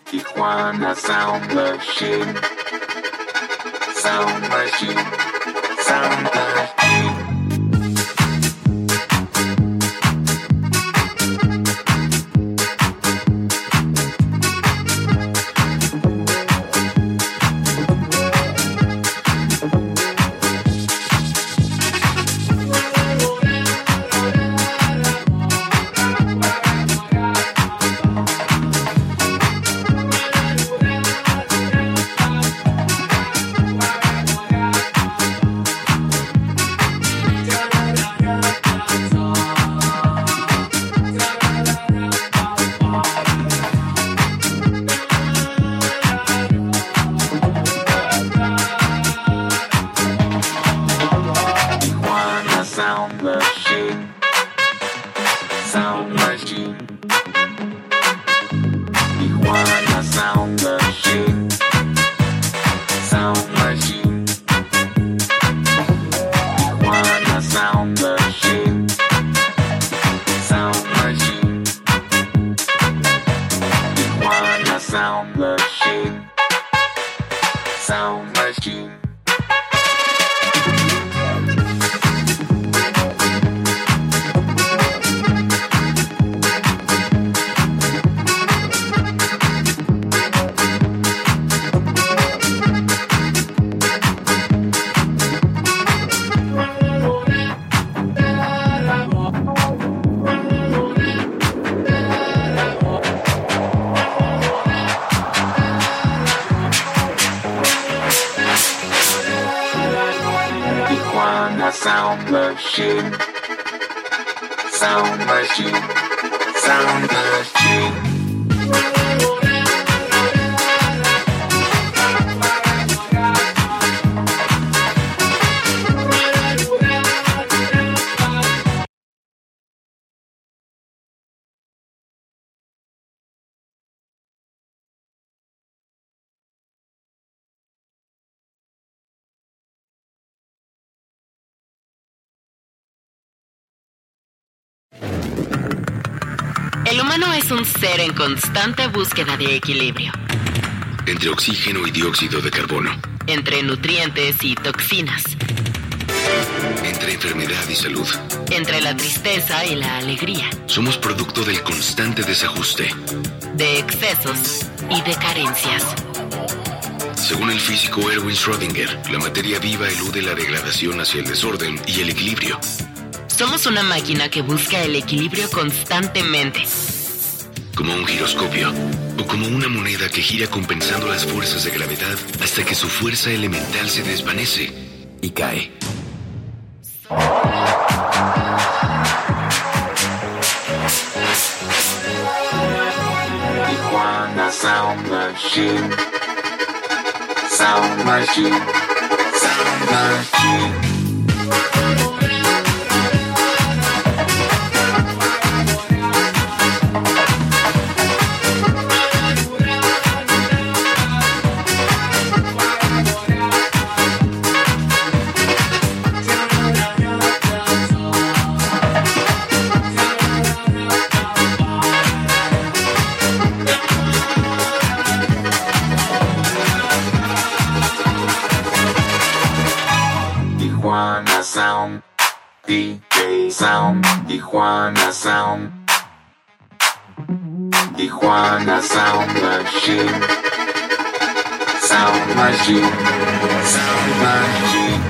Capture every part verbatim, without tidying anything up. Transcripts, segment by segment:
Tijuana Sound Machine. Sound Machine. Sound Machine. Sound Machine. Sound Machine. Tijuana Sound Machine. Sound Machine. Tijuana Sound Machine. Sound Machine. Tijuana Sound Machine. Sound Machine. Tijuana Sound Machine. Sound Machine. Sound Machine. El humano es un ser en constante búsqueda de equilibrio. Entre oxígeno y dióxido de carbono. Entre nutrientes y toxinas. Entre enfermedad y salud. Entre la tristeza y la alegría. Somos producto del constante desajuste. De excesos y de carencias. Según el físico Erwin Schrödinger, la materia viva elude la degradación hacia el desorden y el equilibrio. Somos una máquina que busca el equilibrio constantemente. Como un giroscopio, o como una moneda que gira compensando las fuerzas de gravedad hasta que su fuerza elemental se desvanece y cae. Tijuana Sound Machine. Sound Machine. Sound Machine. Tijuana Sound, D J Sound, Tijuana Sound, Tijuana Sound Machine, Sound Machine, Sound Machine.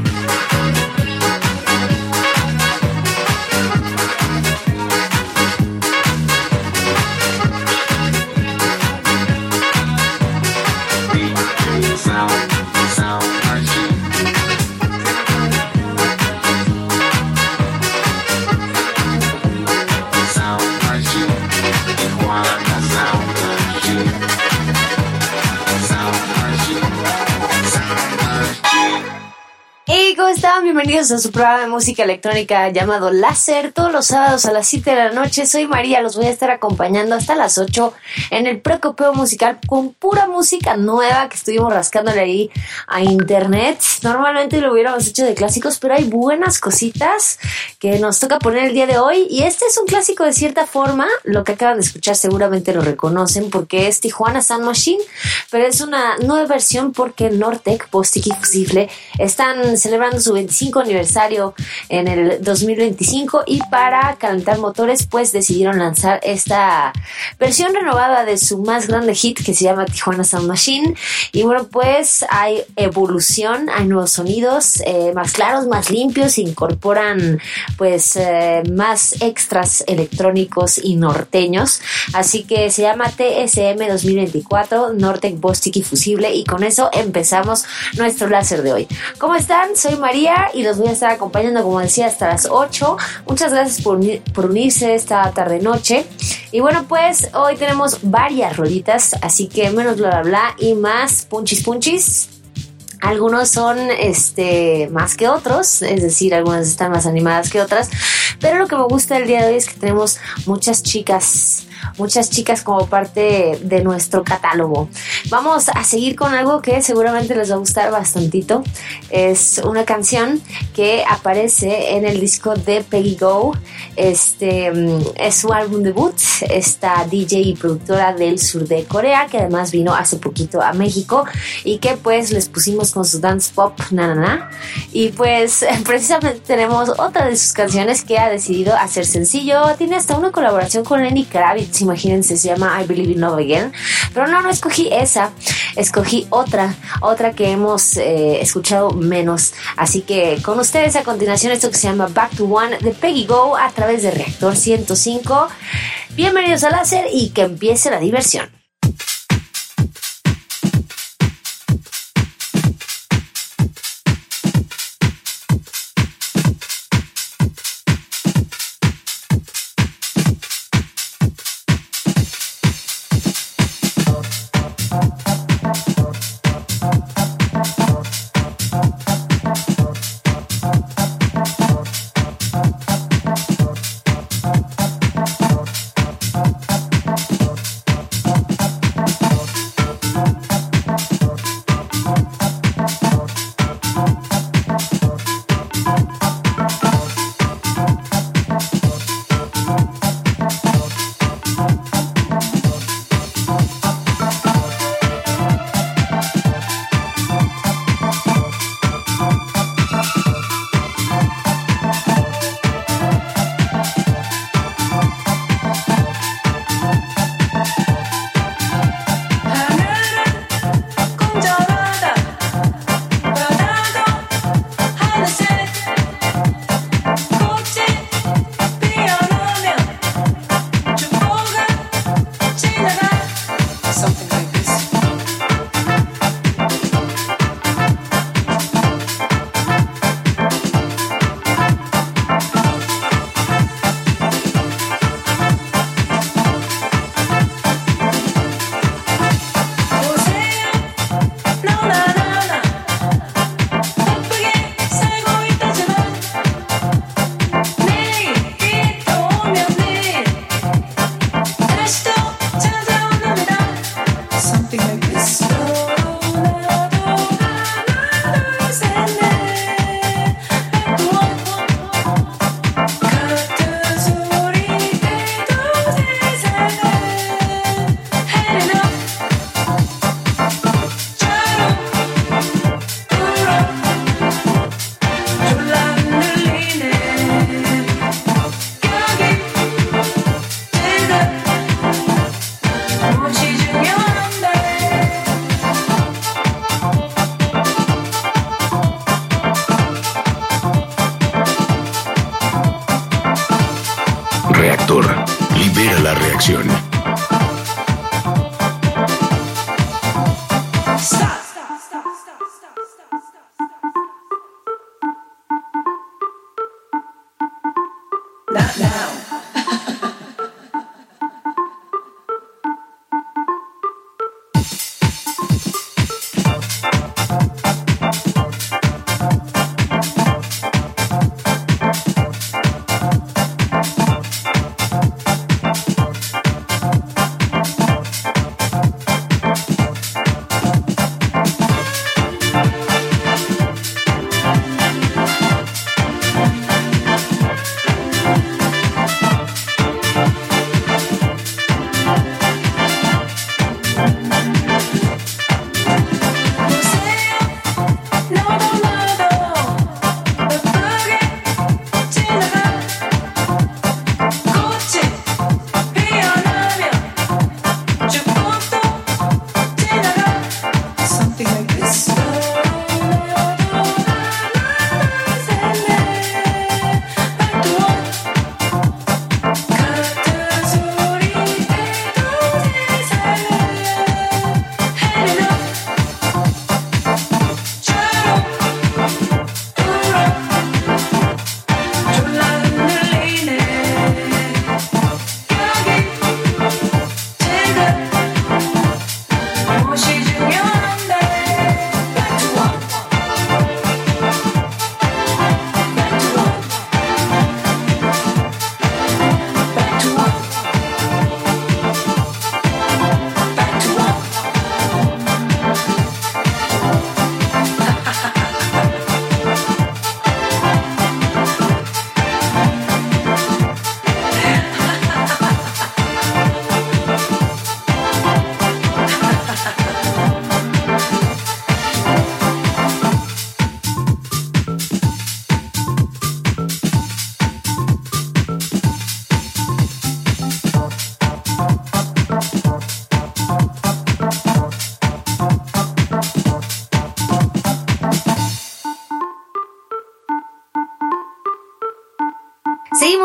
D J Sound, Sound Machine. Eagle Sound. están? Bienvenidos a su programa de música electrónica llamado Láser, todos los sábados a las siete de la noche. Soy María, los voy a estar acompañando hasta las ocho en el Precopeo Musical con pura música nueva que estuvimos rascándole ahí a internet. Normalmente lo hubiéramos hecho de clásicos, pero hay buenas cositas que nos toca poner el día de hoy. Y este es un clásico de cierta forma, lo que acaban de escuchar seguramente lo reconocen porque es Tijuana Sound Machine, pero es una nueva versión porque Nortec, Bostik y Fusible están celebrando su veinticinco aniversario en el dos mil veinticinco y para calentar motores pues decidieron lanzar esta versión renovada de su más grande hit que se llama Tijuana Sound Machine. Y bueno, pues hay evolución, hay nuevos sonidos eh, más claros, más limpios, incorporan pues eh, más extras electrónicos y norteños, así que se llama T S M dos mil veinticuatro Nortec, Bostik y Fusible, y con eso empezamos nuestro láser de hoy. ¿Cómo están? Soy María y los voy a estar acompañando, como decía, hasta las ocho. Muchas gracias por, por unirse esta tarde-noche. Y bueno, pues hoy tenemos varias rolitas, así que menos bla bla bla y más punchis punchis. Algunos son este más que otros, es decir, algunas están más animadas que otras, pero lo que me gusta el día de hoy es que tenemos muchas chicas, muchas chicas como parte de nuestro catálogo. Vamos a seguir con algo que seguramente les va a gustar bastantito. Es una canción que aparece en el disco de Peggy Gou. Este es su álbum debut. Esta D J y productora del sur de Corea, que además vino hace poquito a México y que pues les pusimos con su dance pop na na na. Y pues precisamente tenemos otra de sus canciones que ha decidido hacer sencillo. Tiene hasta una colaboración con Lenny Kravitz, imagínense, se llama I Believe in Love Again. Pero no, no escogí esa, escogí otra, otra que hemos eh, escuchado menos. Así que con ustedes a continuación esto que se llama Back to One de Peggy Gou a través de Reactor ciento cinco. Bienvenidos a Láser y que empiece la diversión. Libera la reacción. Not now.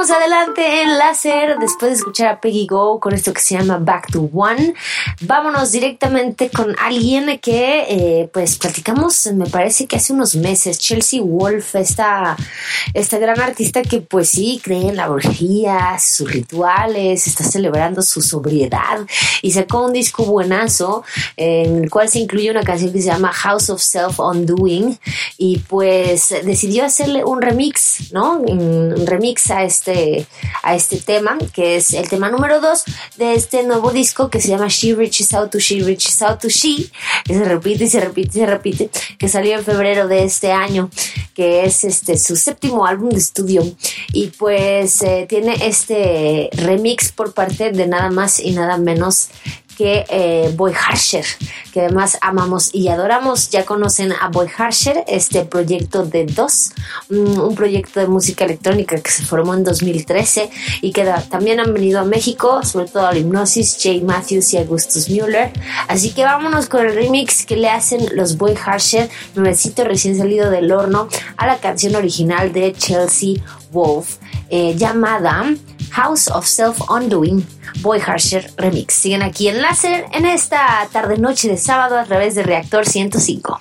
seguimos adelante en Láser después de escuchar a Peggy Go con esto que se llama Back to One. Vámonos directamente con alguien que eh, pues platicamos, me parece que hace unos meses, Chelsea Wolfe, esta, esta gran artista que pues sí cree en la brujería, hace sus rituales, está celebrando su sobriedad y sacó un disco buenazo eh, en el cual se incluye una canción que se llama House of Self Undoing y pues decidió hacerle un remix, ¿no? Un remix a este, a este tema, que es el tema número dos de este nuevo disco que se llama She Reaches Out to She Reaches Out to She, que se repite y se repite y se repite, que salió en febrero de este año, que es este su séptimo álbum de estudio y pues eh, tiene este remix por parte de nada más y nada menos que eh, Boy Harsher, que además amamos y adoramos. Ya conocen a Boy Harsher, este proyecto de dos, un, un proyecto de música electrónica que se formó en dos mil trece y que da, también han venido a México, sobre todo a Hipnosis, Jay Matthews y Augustus Müller. Así que vámonos con el remix que le hacen los Boy Harsher, nuevecito recién salido del horno, a la canción original de Chelsea Wolfe, eh, llamada House of Self Undoing, Boy Harsher Remix. Siguen aquí en Láser en esta tarde noche de sábado a través de Reactor ciento cinco.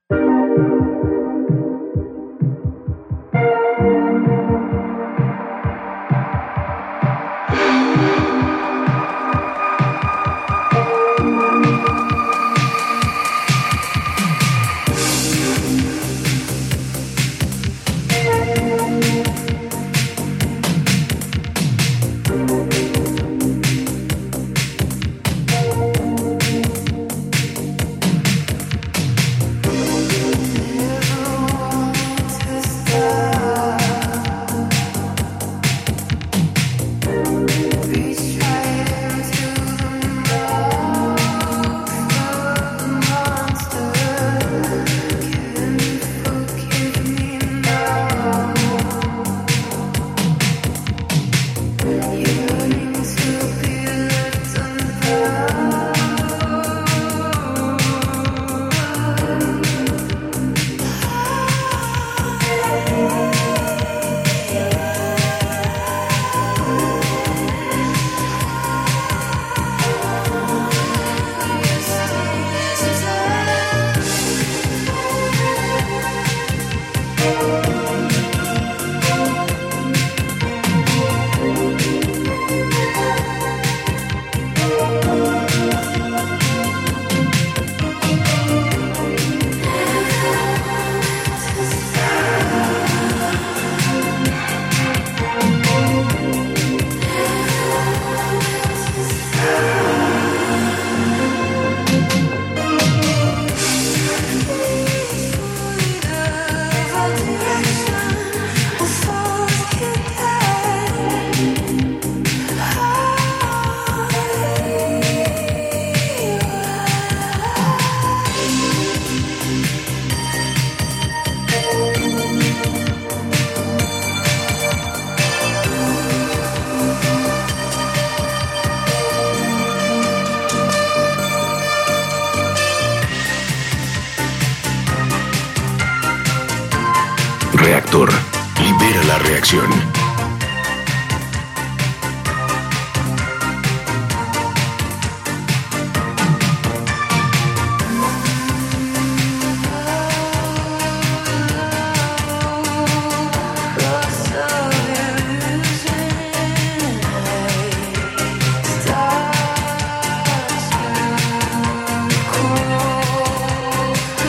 Reactor. Libera la reacción.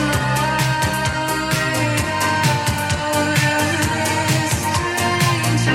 Strange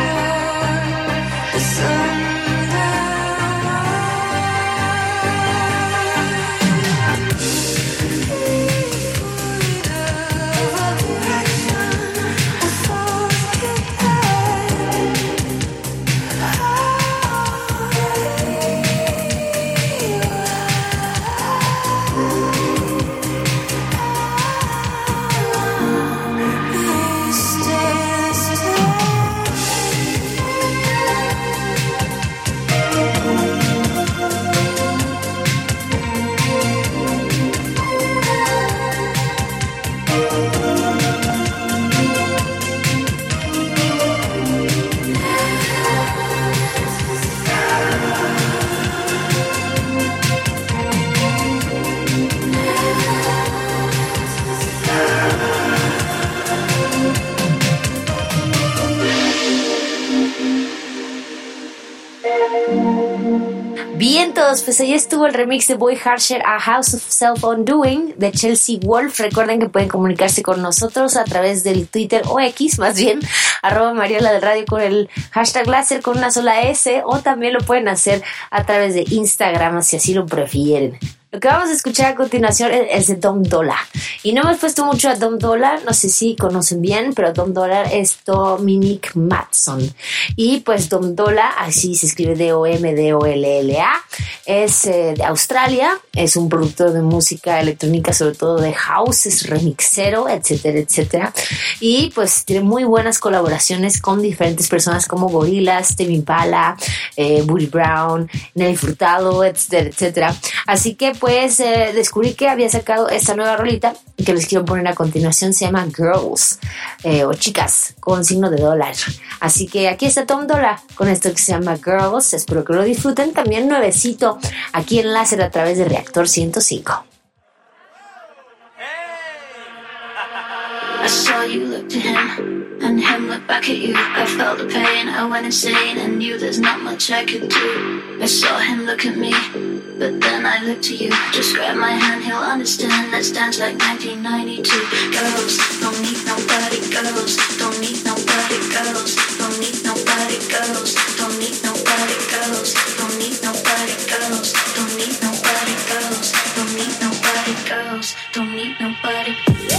todos, pues ahí estuvo el remix de Boy Harsher a House of Self-Undoing de Chelsea Wolf. Recuerden que pueden comunicarse con nosotros a través del Twitter o X, más bien, arroba Mariola del Radio con el hashtag láser con una sola S, o también lo pueden hacer a través de Instagram si así lo prefieren. Lo que vamos a escuchar a continuación es de Dom Dolla. Y no hemos puesto mucho a Dom Dolla, no sé si conocen bien, pero Dom Dolla es Dominic Matson. Y pues Dom Dolla, así se escribe D O M D O L L A, es eh, de Australia, es un productor de música electrónica, sobre todo de house, es remixero, etcétera, etcétera. Y pues tiene muy buenas colaboraciones con diferentes personas como Gorillaz, Tame Impala, eh, Booty Brown, Nelly Furtado, etcétera, etcétera. Así que pues eh, descubrí que había sacado esta nueva rolita que les quiero poner a continuación. Se llama Girls, eh, o Chicas, con signo de dólar. Así que aquí está Dom Dolla con esto que se llama Girls. Espero que lo disfruten. También nuevecito aquí en Láser a través de Reactor ciento cinco. I saw you look to him, and him look back at you. I felt the pain, I went insane, and knew there's not much I could do. I saw him look at me, but then I looked to you. Just grab my hand, he'll understand. Let's dance like nineteen ninety-two. Girls, don't need nobody. Girls, don't need nobody. Girls, don't need nobody. Girls, don't need nobody. Girls, don't need nobody. Girls, don't need nobody. Girls, don't need nobody. Girls, don't need nobody.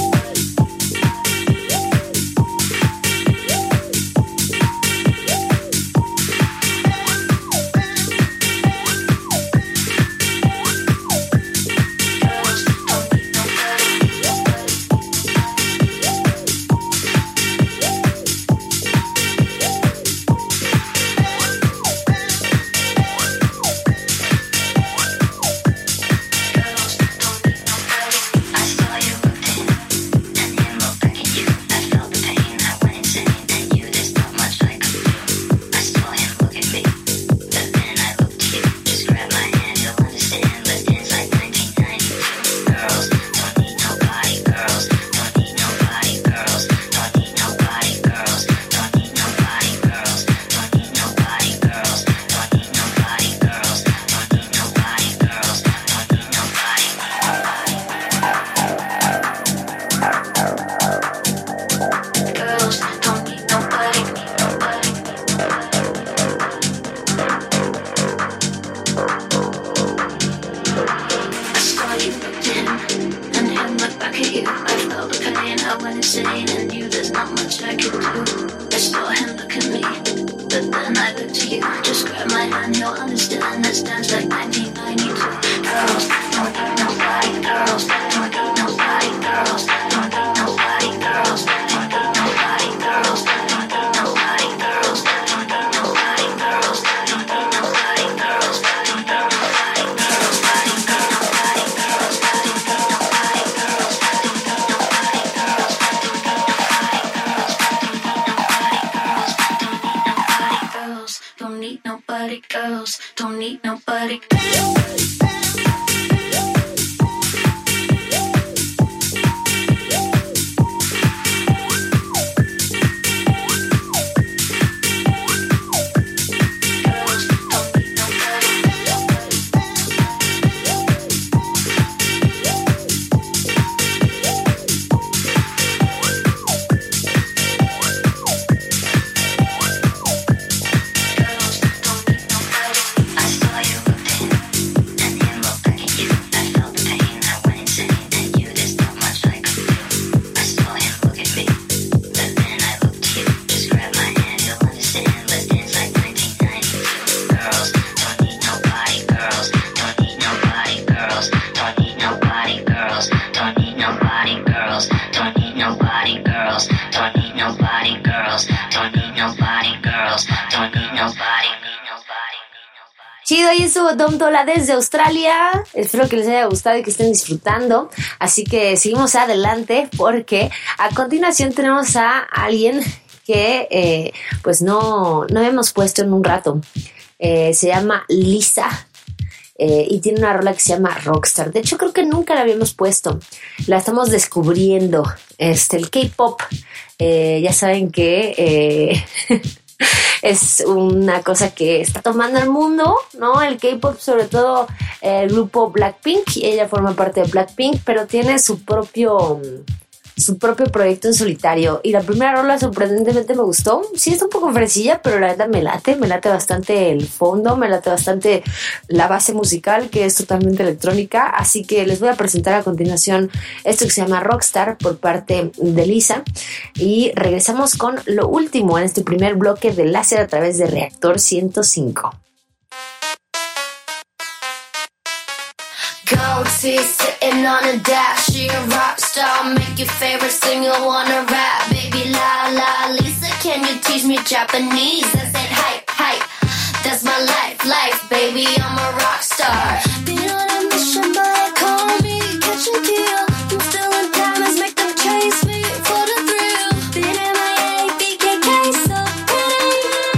Chido, y estuvo Dom Dolla desde Australia. Espero que les haya gustado y que estén disfrutando. Así que seguimos adelante porque a continuación tenemos a alguien que eh, pues no, no hemos puesto en un rato. Eh, se llama Lisa. Eh, y tiene una rola que se llama Rockstar. De hecho, creo que nunca la habíamos puesto. La estamos descubriendo. Este, el K-pop. Eh, ya saben que... Eh, Es una cosa que está tomando el mundo, ¿no? El K-pop, sobre todo el grupo Blackpink, y ella forma parte de Blackpink, pero tiene su propio... su propio proyecto en solitario. Y la primera rola sorprendentemente me gustó. Sí, está un poco fresilla, pero la verdad me late. Me late bastante el fondo, me late bastante la base musical, que es totalmente electrónica. Así que les voy a presentar a continuación esto que se llama Rockstar por parte de Lisa. Y regresamos con lo último en este primer bloque de Láser a través de Reactor ciento cinco. Goatee sitting on a dash, she a rock star, make your favorite singer wanna rap. Baby la la, Lisa, can you teach me Japanese? I said hype, hype, that's my life, life, baby, I'm a rock star. Been on a mission, but they call me catch and kill. I'm still in diamonds, make them chase me for the thrill. Been M I A, B K K, so pretty.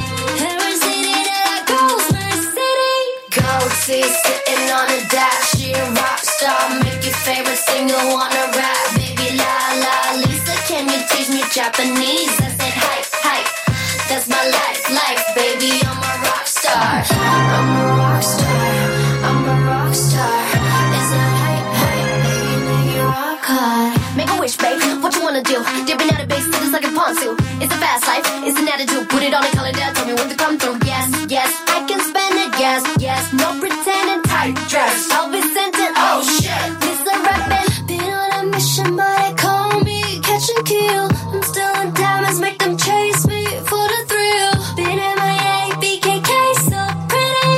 Every city that I go's my city. Goatee sitting on a dash, rock star, make your favorite singer wanna rap. Baby la la, Lisa, can you teach me Japanese? I said hype, hype, that's my life, life, baby, I'm a rock star. I'm a rock star, I'm a rock star. It's that hype, hype, baby, make you rock hard. Make a wish, babe, what you wanna do? Dipping out of big cities like a pontoon. It's a fast life, it's an attitude. Put it on a calendar, tell me when to come through. Yes, yes, I can spend it, yes, yes. No pretending, tight dress, I'll be sent it, oh shit. Mister Rappin', been on a mission, but they call me catch and kill. I'm still in diamonds, make them chase me for the thrill. Been M I A, B K K, so pretty.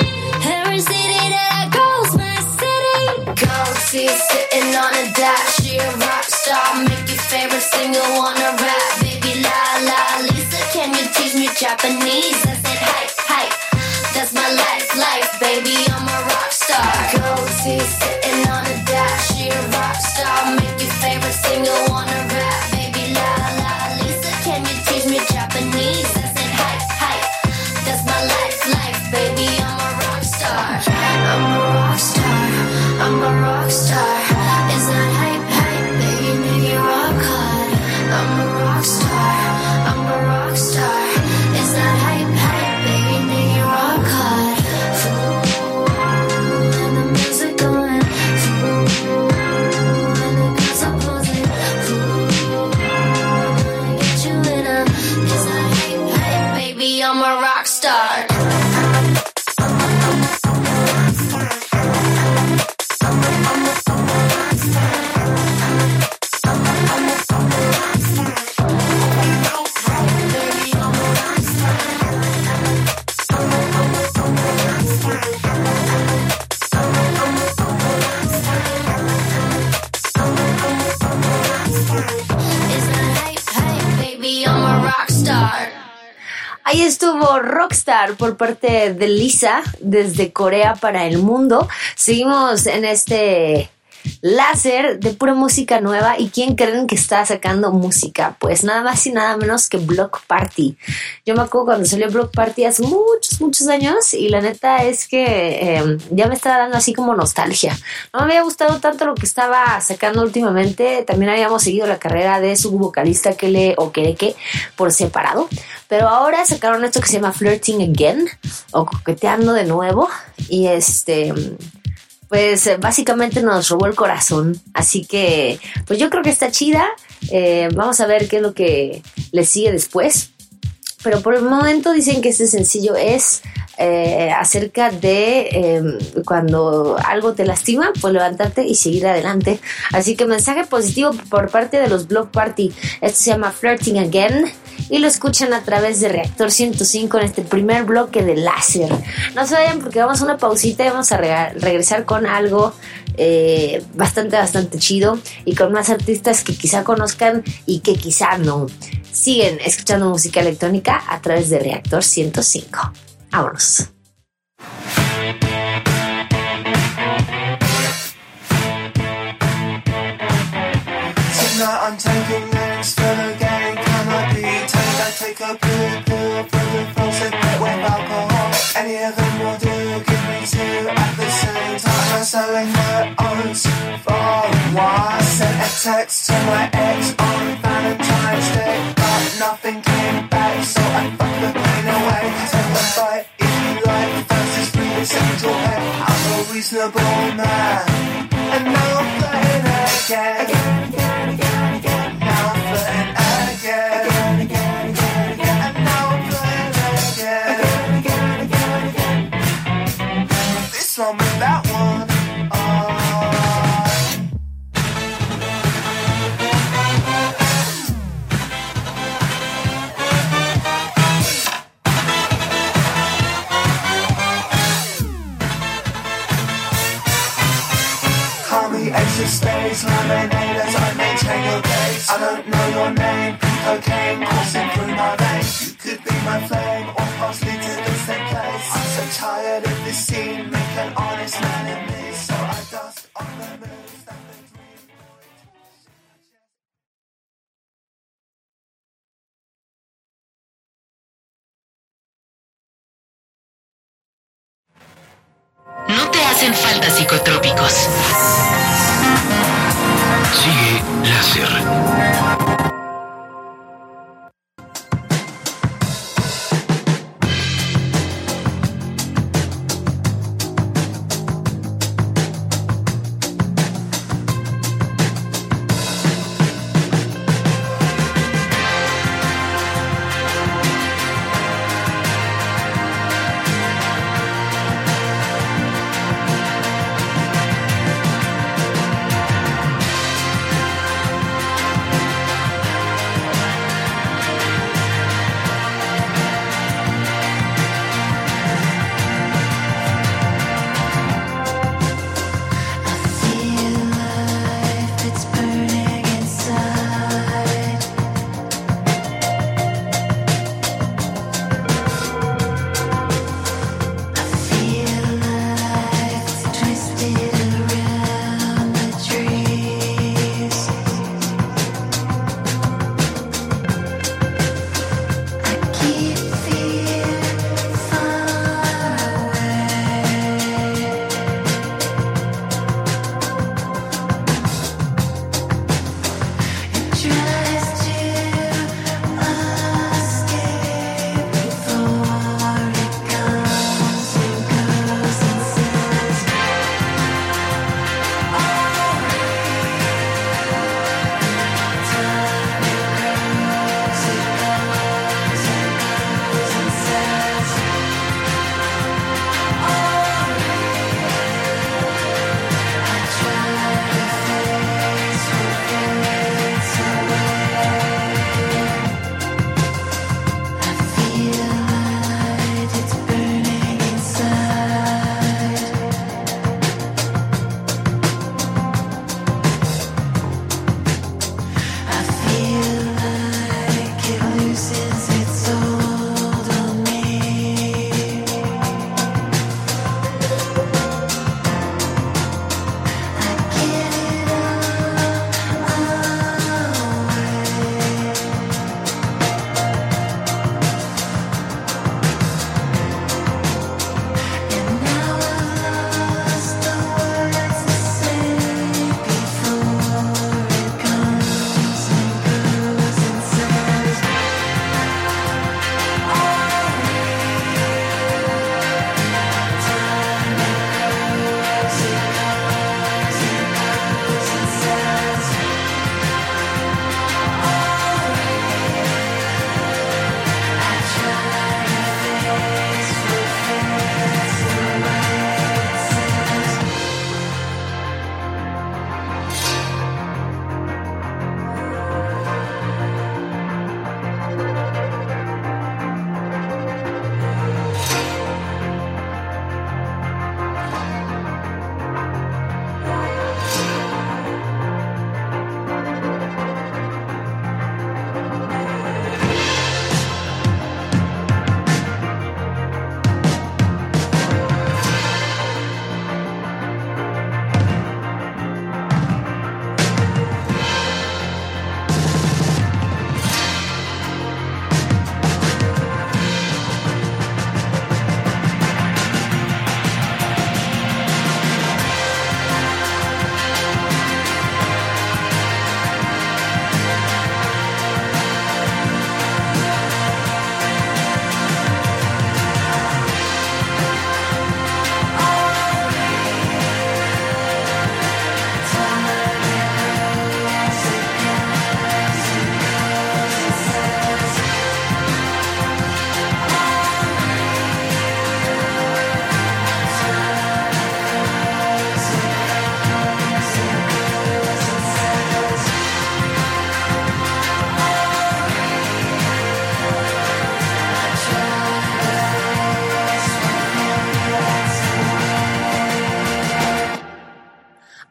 Every city that I go's my city. Goatee sitting on a dash, she a rock star, make your favorite singer wanna rap. Baby la la, Lisa, can you teach me Japanese? I said hype, hype, that's my life, life, baby, I'm a rock star. Goatee sitting on a dash, she a rock star, make your favorite singer wanna rap. Baby la la, Lisa, can you teach me Japanese? I said hype, hype, that's my life, life, baby, I'm a rock star. I'm a rock star, I'm a rock star. It's not hype, hype, baby, make you rock hard. I'm a rock star, I'm a rock star. It's not hype, hype, baby, make you rock hard. And the music going, and the girls are posing. Get you in a, it's not hype, hype, baby, I'm a rock star. Ahí estuvo Rockstar por parte de Lisa desde Corea para el mundo. Seguimos en este láser de pura música nueva. ¿Y quién creen que está sacando música? Pues nada más y nada menos que Block Party. Yo me acuerdo cuando salió Block Party hace muchos, muchos años, y la neta es que eh, ya me estaba dando así como nostalgia. No me había gustado tanto lo que estaba sacando últimamente. También habíamos seguido la carrera de su vocalista Kele Okereke por separado, pero ahora sacaron esto que se llama Flirting Again, o Coqueteando de nuevo, y este... pues eh, básicamente nos robó el corazón. Así que pues yo creo que está chida. Eh, vamos a ver qué es lo que le sigue después. Pero por el momento dicen que este sencillo es eh, acerca de eh, cuando algo te lastima, pues levantarte y seguir adelante. Así que mensaje positivo por parte de los Block Party. Esto se llama Flirting Again y lo escuchan a través de Reactor ciento cinco en este primer bloque de láser. No se vayan porque vamos a una pausita y vamos a re- regresar con algo eh, bastante, bastante chido y con más artistas que quizá conozcan y que quizá no. Siguen escuchando música electrónica a través de Reactor ciento cinco. Vámonos. Tonight I'm taking names for the game. Cannot be tamed. I take a pill, pill for the frozen with alcohol. Any of them will do. Give me two at the same time. I'm selling my oats for a while. I sent a text to my ex on Valentine's Day, but nothing came back, so I fucked the reasonable man. And now I'm flirting again. Again, again, again, again. Now I'm flirting again. Again, again, again, again. And now I'm flirting again. Again, again, again, again. This one with that one. Oh. Ace of spades, lemonade as I maintain your gaze. I don't know your name, cocaine coursing through my veins. You could be my flame or possibly to the same place. I'm so tired of this scene, make an honest man of me. So I dust off the moves that make me No te hacen falta psicotrópicos. Sigue Láser.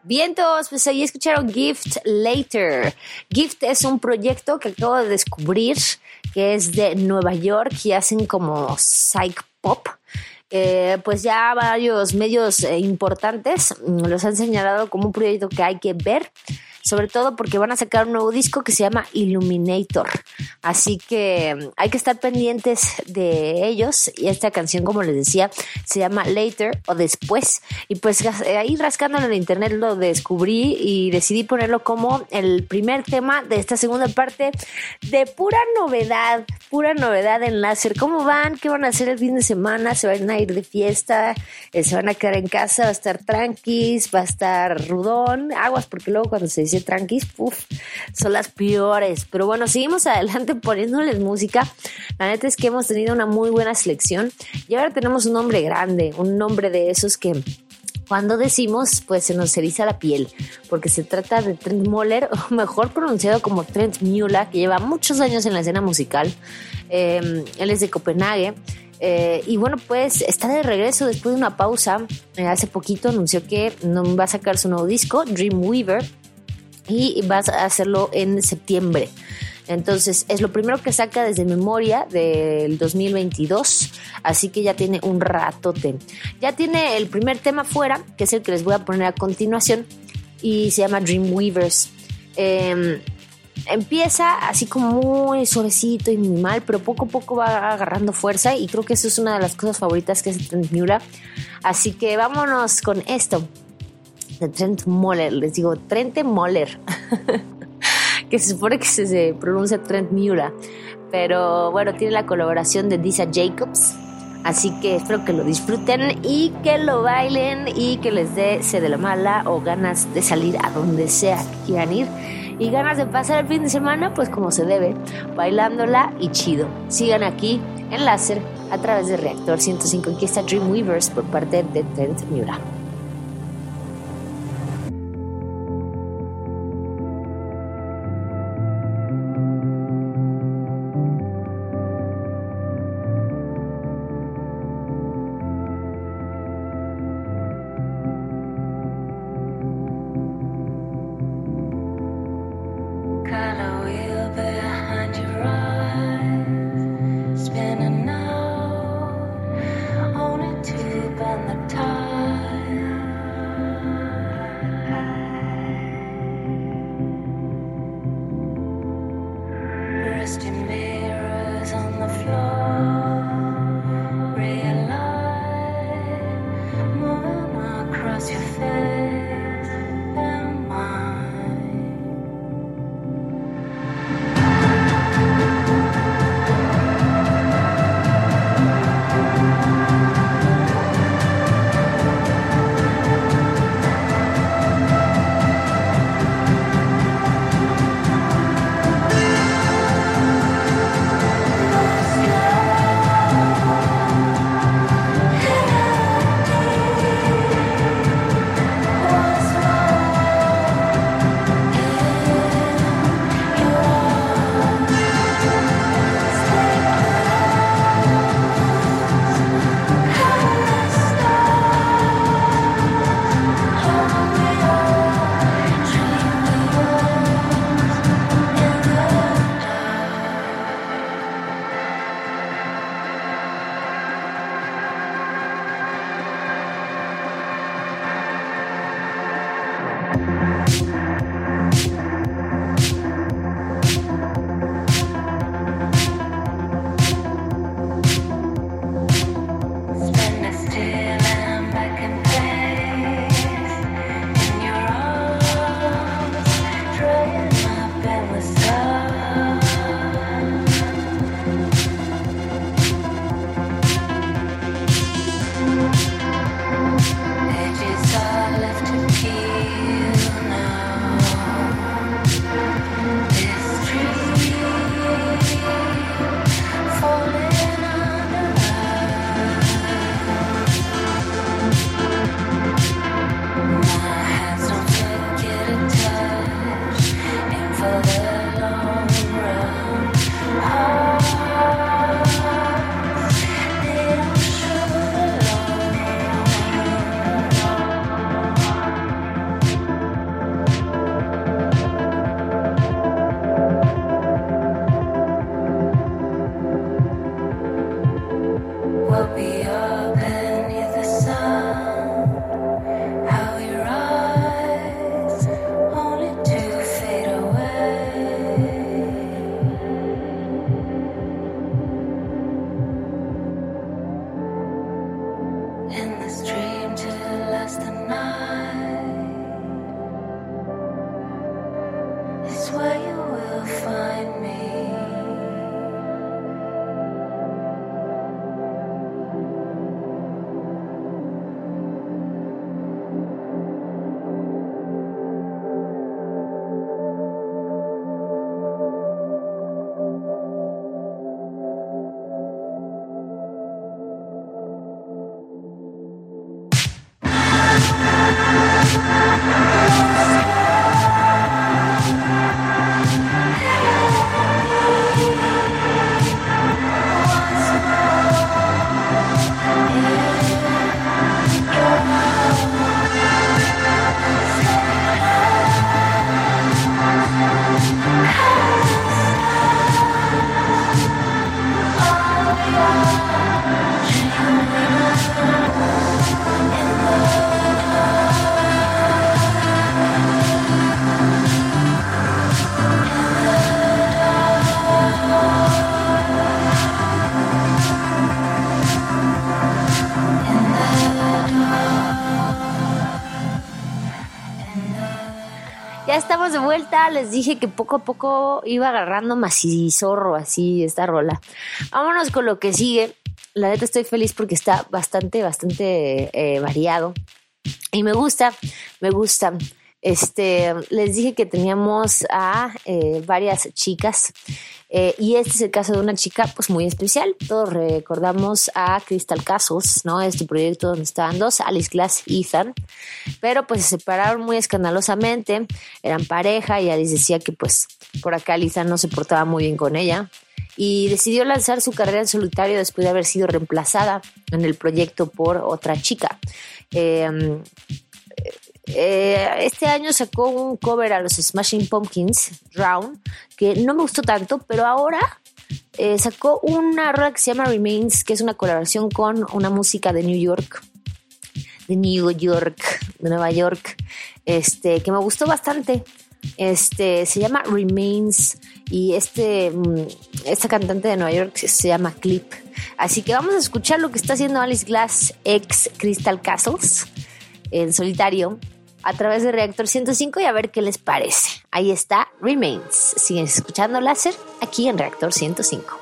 Vientos, pues ahí escucharon Gift Later. Gift es un proyecto que acabo de descubrir, que es de Nueva York y hacen como psych pop. Eh, pues ya varios medios eh, importantes los han señalado como un proyecto que hay que ver, sobre todo porque van a sacar un nuevo disco que se llama Illuminator, así que hay que estar pendientes de ellos. Y esta canción, como les decía, se llama Later o Después, y pues ahí rascándolo en internet lo descubrí y decidí ponerlo como el primer tema de esta segunda parte de pura novedad, pura novedad en láser. ¿Cómo van? ¿Qué van a hacer el fin de semana? ¿Se van a ir de fiesta? Eh, ¿se van a quedar en casa? ¿Va a estar tranquis? ¿Va a estar rudón? Aguas, porque luego cuando se dice tranquis, uf, son las peores. Pero bueno, seguimos adelante poniéndoles música. La neta es que hemos tenido una muy buena selección y ahora tenemos un nombre grande, un nombre de esos que cuando decimos, pues se nos eriza la piel, porque se trata de Trent Moller, o mejor pronunciado como Trent Mula, que lleva muchos años en la escena musical. Eh, él es de Copenhague. Eh, y bueno, pues está de regreso después de una pausa. Eh, hace poquito anunció que no va a sacar su nuevo disco, Dreamweaver, y va a hacerlo en septiembre. Entonces es lo primero que saca desde memoria del dos mil veintidós, así que ya tiene un ratote. Ya tiene el primer tema fuera, que es el que les voy a poner a continuación, y se llama Dreamweavers. Eh, empieza así como muy suavecito y minimal, pero poco a poco va agarrando fuerza, y creo que eso es una de las cosas favoritas que hace Trent Mula. Así que vámonos con esto de Trent Moller. Les digo Trent Moller que se supone que se, se pronuncia Trent Mula, pero bueno, tiene la colaboración de Disa Jacobs, así que espero que lo disfruten y que lo bailen y que les dé sed de la mala o ganas de salir a donde sea que quieran ir y ganas de pasar el fin de semana pues como se debe, bailándola y chido. Sigan aquí en Láser a través de Reactor ciento cinco. Aquí está Dreamweavers por parte de Trent Mula. Spinning out, only to bend the tide. Ya estamos de vuelta. Les dije que poco a poco iba agarrando macizorro así esta rola. Vámonos con lo que sigue. La neta estoy feliz porque está bastante, bastante eh, variado. Y me gusta, me gusta. Este, les dije que teníamos a eh, varias chicas. Eh, y este es el caso de una chica pues muy especial. Todos recordamos a Crystal Castles, ¿no? Este proyecto donde estaban dos, Alice Glass y Ethan, pero pues se separaron muy escandalosamente, eran pareja y Alice decía que pues por acá Ethan no se portaba muy bien con ella y decidió lanzar su carrera en solitario después de haber sido reemplazada en el proyecto por otra chica. Eh, Eh, este año sacó un cover a los Smashing Pumpkins, Drown, que no me gustó tanto, pero ahora eh, sacó una rola que se llama Remains, que es una colaboración con una música de New York, de New York, de Nueva York, este, que me gustó bastante. Este, se llama Remains y este, esta cantante de Nueva York se llama Clip. Así que vamos a escuchar lo que está haciendo Alice Glass, ex Crystal Castles, en solitario, a través de Reactor ciento cinco y a ver qué les parece. Ahí está Remains. Siguen escuchando Láser aquí en Reactor ciento cinco.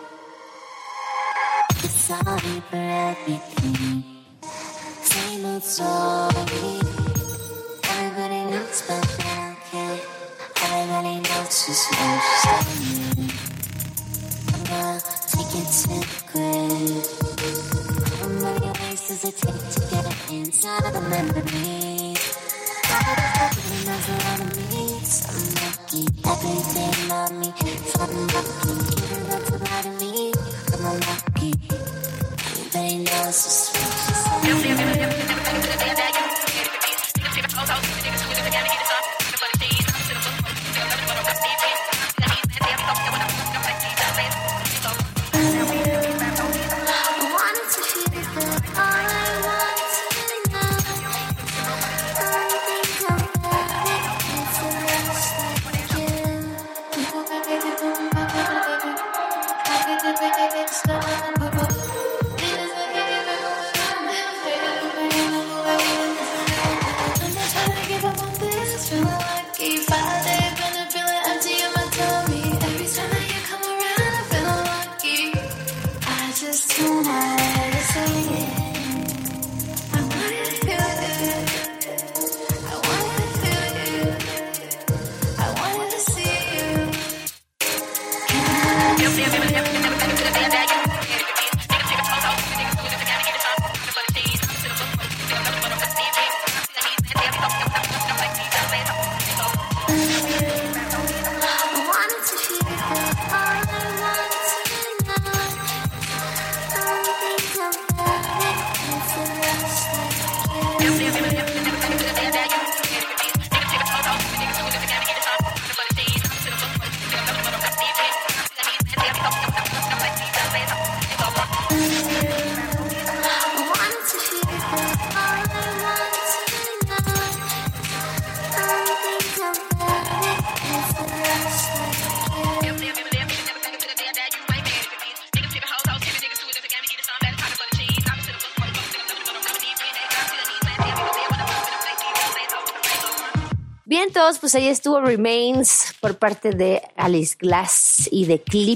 Bien, todos, pues ahí estuvo Remains por parte de Alice Glass y de Clip.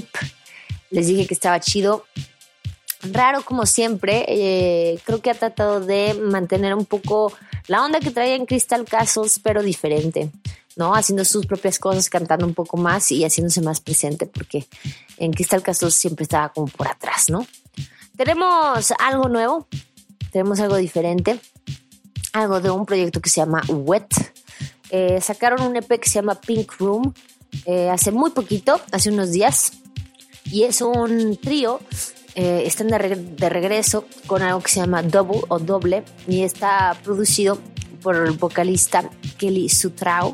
Les dije que estaba chido. Raro como siempre, eh, creo que ha tratado de mantener un poco la onda que traía en Crystal Castles, pero diferente, ¿no? Haciendo sus propias cosas, cantando un poco más y haciéndose más presente, porque en Crystal Castles siempre estaba como por atrás, ¿no? Tenemos algo nuevo, tenemos algo diferente, algo de un proyecto que se llama Wet. Eh, sacaron un E P que se llama Pink Room eh, hace muy poquito, hace unos días, y es un trío. Eh, están de, reg- de regreso con algo que se llama Double o Doble y está producido por el vocalista Kelly Sutrao,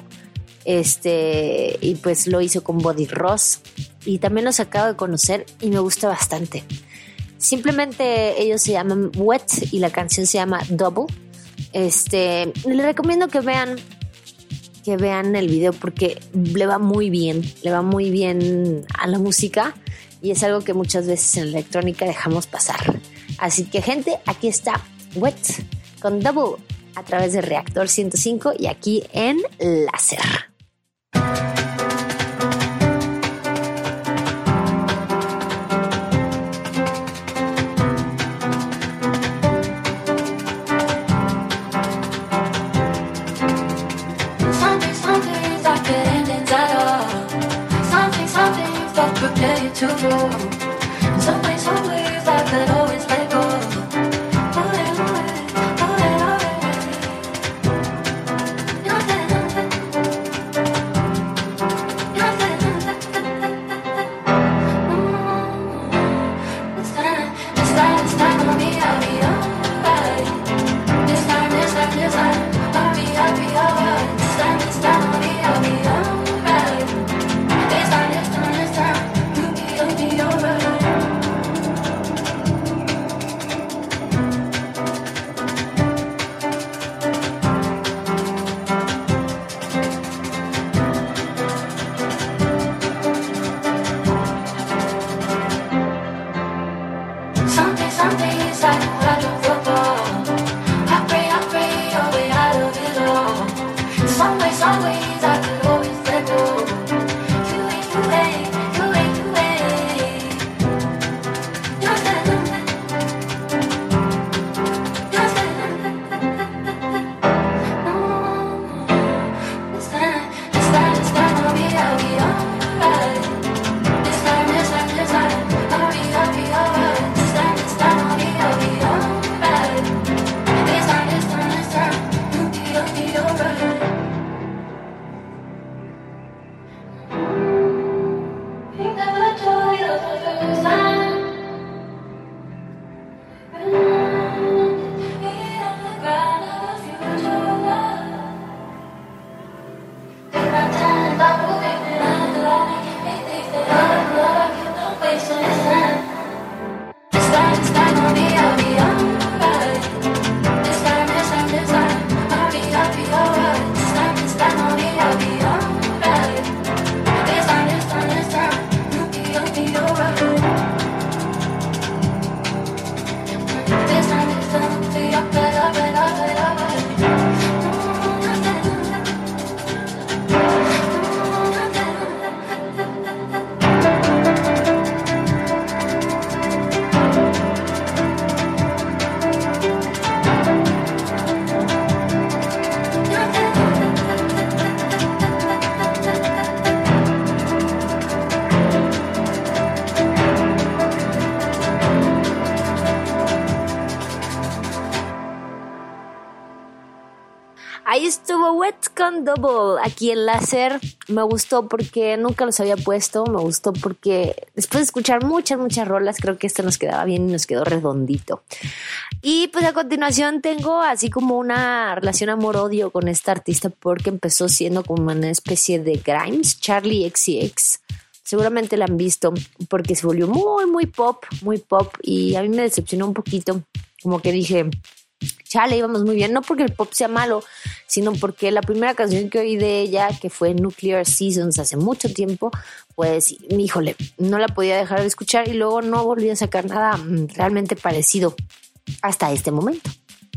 este, y pues lo hizo con Body Ross y también los acabo de conocer y me gusta bastante. Simplemente ellos se llaman Wet y la canción se llama Double. Este, les recomiendo que vean que vean el video porque le va muy bien, le va muy bien a la música y es algo que muchas veces en electrónica dejamos pasar. Así que, gente, aquí está Wet con Double a través de Reactor ciento cinco y aquí en Láser. to do. In some ways, some ways I could always let go. Put it away, put it away. Nothing, nothing. Nothing, nothing. Mm. This time, this time, this time I'll be, I'll be alright. This time, this time, this time I'll be, I'll be alright. This time, this time I'll be, I'll be alright. This time, this time, this time you'll be, you'll be alright. Some days, some days I know I don't football. I pray, I pray your way out of it all. Some ways, some ways I could always let go. You ain't, you ain't, you ain't, you ain't. Just let them, just let them. This time, this time, this time I'll be, I'll be alright. This time, this time, this time I'll be, I'll be alright. This time, this time I'll be, I'll be alright. This time, this time, this time you'll be, you'll be alright. Think of the joy of the first time. Be on the ground of the future love. Take my time, stop moving and I'm alive. Make things that I love, you don't waste any time. This time, this time I'll be, I'll be alright. This time, this time, this time I'll be, I'll be alright. This time, this time I'll be, I'll be alright. This time, this time, this time you'll be, you'll be alright. This time, this time I'll be alright, alright, alright, alright. Ahí estuvo Wet con Double, aquí en Láser. Me gustó porque nunca los había puesto, me gustó porque después de escuchar muchas, muchas rolas, creo que este nos quedaba bien y nos quedó redondito. Y pues a continuación tengo así como una relación amor-odio con esta artista porque empezó siendo como una especie de Grimes, Charli X C X. Seguramente la han visto porque se volvió muy, muy pop, muy pop y a mí me decepcionó un poquito, como que dije... Chale, íbamos muy bien, no porque el pop sea malo, sino porque la primera canción que oí de ella, que fue Nuclear Seasons hace mucho tiempo, pues, híjole, no la podía dejar de escuchar y luego no volví a sacar nada realmente parecido hasta este momento.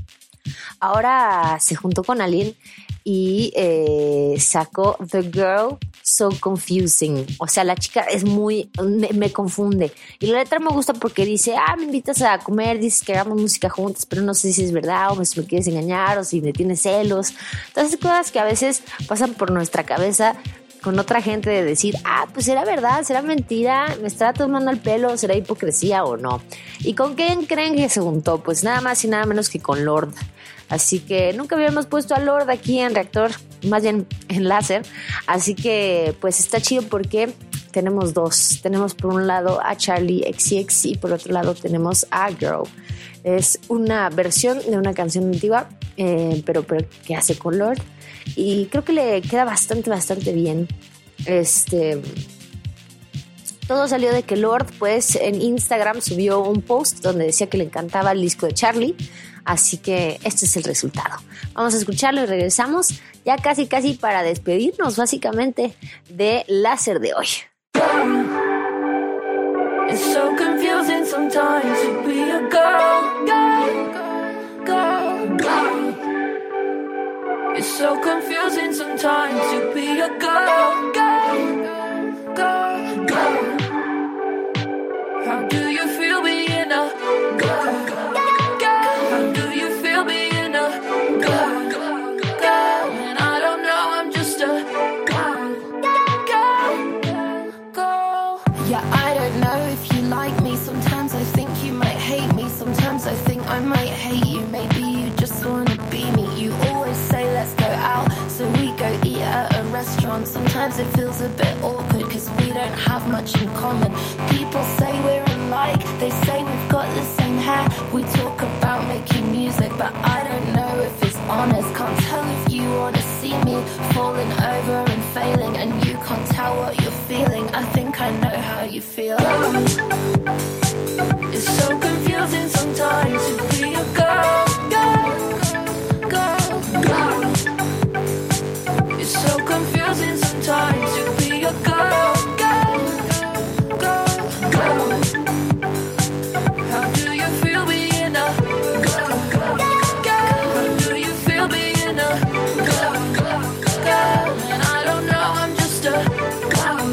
Ahora se juntó con alguien y eh, sacó The Girl So Confusing. O sea, la chica es muy... Me, me confunde. Y la letra me gusta porque dice, ah, me invitas a comer, dices que hagamos música juntas, pero no sé si es verdad o si me quieres engañar o si me tienes celos. Entonces, cosas que a veces pasan por nuestra cabeza con otra gente de decir, ah, pues será verdad, será mentira, me estará tomando el pelo, será hipocresía o no. ¿Y con quién creen que se juntó? Pues nada más y nada menos que con Lorde. Así que nunca habíamos puesto a Lorde aquí en Reactor, más bien en Láser. Así que pues está chido porque tenemos dos. Tenemos por un lado a Charli X C X y por otro lado tenemos a Girl. Es una versión de una canción antigua, eh, pero, pero que hace con Lorde. Y creo que le queda bastante, bastante bien. Este... Todo salió de que Lorde, pues, en Instagram subió un post donde decía que le encantaba el disco de Charli. Así que este es el resultado. Vamos a escucharlo y regresamos ya casi, casi para despedirnos, básicamente, de Láser de hoy. It's so confusing sometimes to be a girl, girl, girl, girl. It's so confusing sometimes to be a girl, girl, girl, girl. How do you feel being a girl, girl? How do you feel being a girl, girl? And I don't know, I'm just a girl, girl, girl. Yeah, I don't know. on. Sometimes it feels a bit awkward cause we don't have much in common. People say we're alike, they say we've got the same hair. We talk about making music, but I don't know if it's honest. Can't tell if you wanna see me falling over and failing, and you can't tell what you're feeling. I think I know how you feel. It's so confusing sometimes to be a girl, girl, girl, girl. It's so confusing sometimes to be a girl, girl, girl, girl. How do you feel being a girl, girl, girl? How do you feel being a girl, girl, girl? And I don't know, I'm just a girl,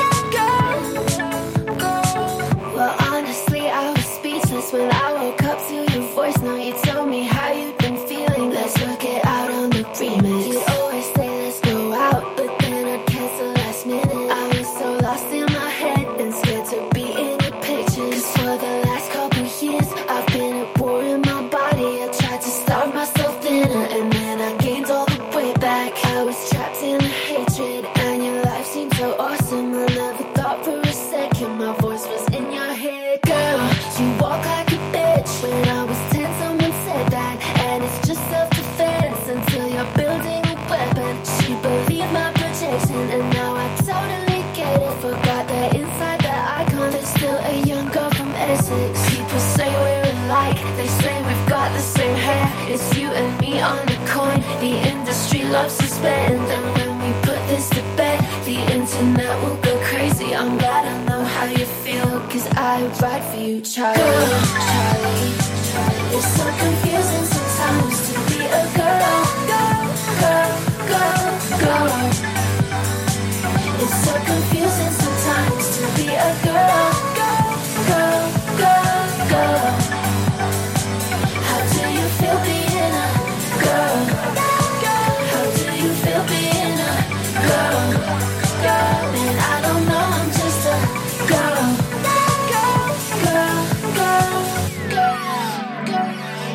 girl, girl. Well, honestly, I was speechless when I woke up to your voice. Now you tell me how you've been feeling. Let's work it out on the remix. You'd always say let's go out, but then I'd cancel last minute. I was so lost in my head and scared to be in your pictures. Cause for the last couple years I've been at war in my body. I tried to starve myself thinner and then I gained all the way back. I was trapped in the hatred and your life seemed so awesome. I never thought for a second my voice was in your head. Girl, you walk like a bitch. When I was ten someone said that, and it's just self-defense until you're building a weapon. She believed my protection and now I totally get it. Forgot that inside that icon there's still a young girl from Essex. People say we're alike, they say we've got the same hair. It's you and me on the coin, the industry loves to spend. And when we put this to bed, the internet will go crazy. I'm glad I know how you feel, cause I ride for you, Charlie. Girl, Charlie, Charlie. It's so confusing sometimes to be a girl, girl, girl, girl, girl. It's so confusing sometimes to be a girl, girl, girl, girl, girl. How do you feel being a girl? How do you feel being a girl? Girl, and I don't know, I'm just a girl, girl, girl, girl, girl, girl.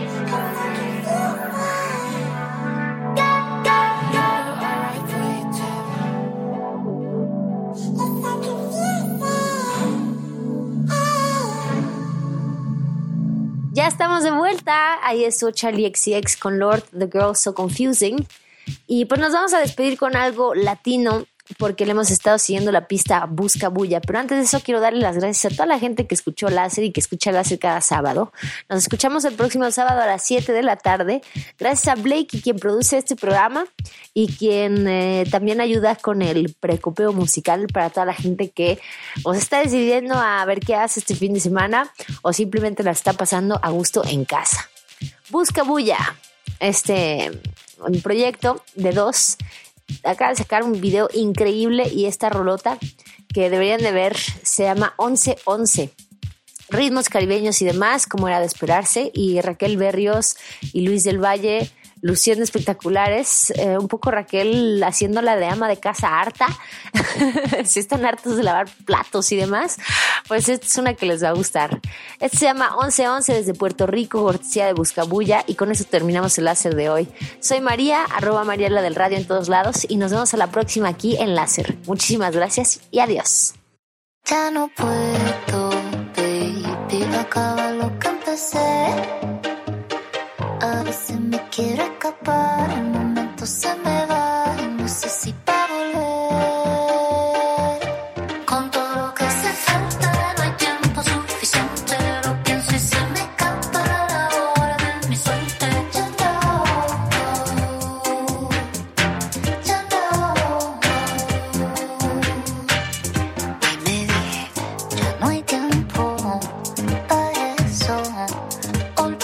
Ya estamos de vuelta. Ahí estuvo Charlie X C X con Lord, The Girl So Confusing. Y pues nos vamos a despedir con algo latino, porque le hemos estado siguiendo la pista Busca Bulla. Pero antes de eso quiero darle las gracias a toda la gente que escuchó Láser y que escucha Láser cada sábado. Nos escuchamos el próximo sábado a las siete de la tarde. Gracias a Blake, quien produce este programa y quien eh, también ayuda con el precopeo musical para toda la gente que os está decidiendo a ver qué hace este fin de semana o simplemente la está pasando a gusto en casa. Busca Bulla, este un proyecto de dos. Acaba de sacar un video increíble y esta rolota que deberían de ver se llama once once. Ritmos caribeños y demás, como era de esperarse, y Raquel Berrios y Luis del Valle luciendo espectaculares. Eh, un poco Raquel haciéndola de ama de casa harta. Si están hartos de lavar platos y demás, pues esta es una que les va a gustar. Este se llama once once desde Puerto Rico, cortesía de Buscabulla, y con eso terminamos el Láser de hoy. Soy María, arroba Mariela del Radio en todos lados, y nos vemos a la próxima aquí en Láser. Muchísimas gracias y adiós. Ya no puedo, baby, acaba lo que empecé. A veces me quiero escapar, el momento se me va y no sé si va a volver. Con todo lo que se falta, no hay tiempo suficiente. Lo pienso y se me escapa la hora de mi suerte. Ya no, ya no. Y me dije, ya no hay tiempo para eso. Olvidé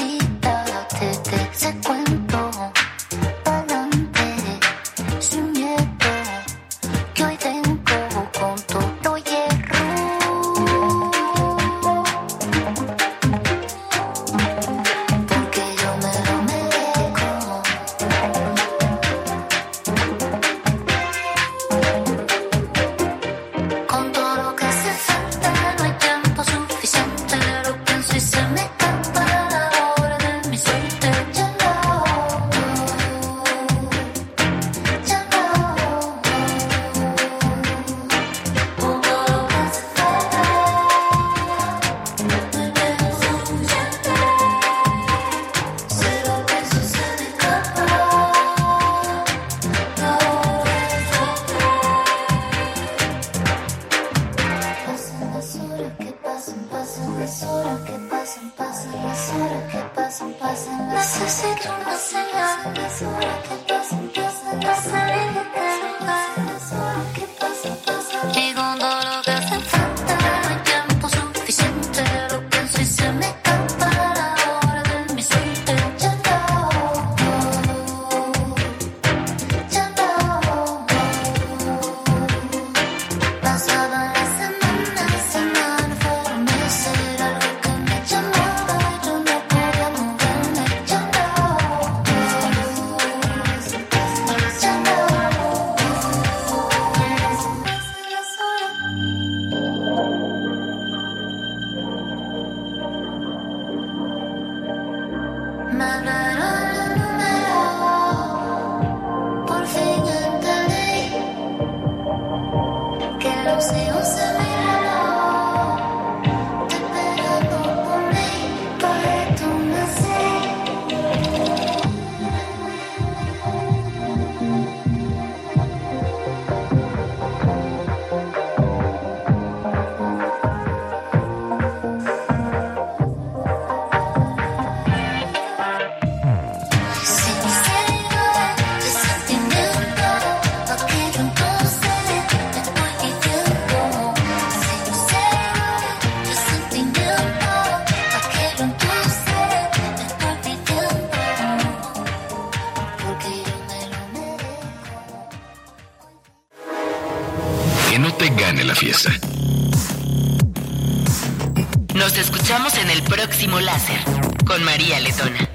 once, once mi reloj, te esperando por mí, para tu nacer. Que no te gane la fiesta. Nos escuchamos en el próximo Láser con María Letona.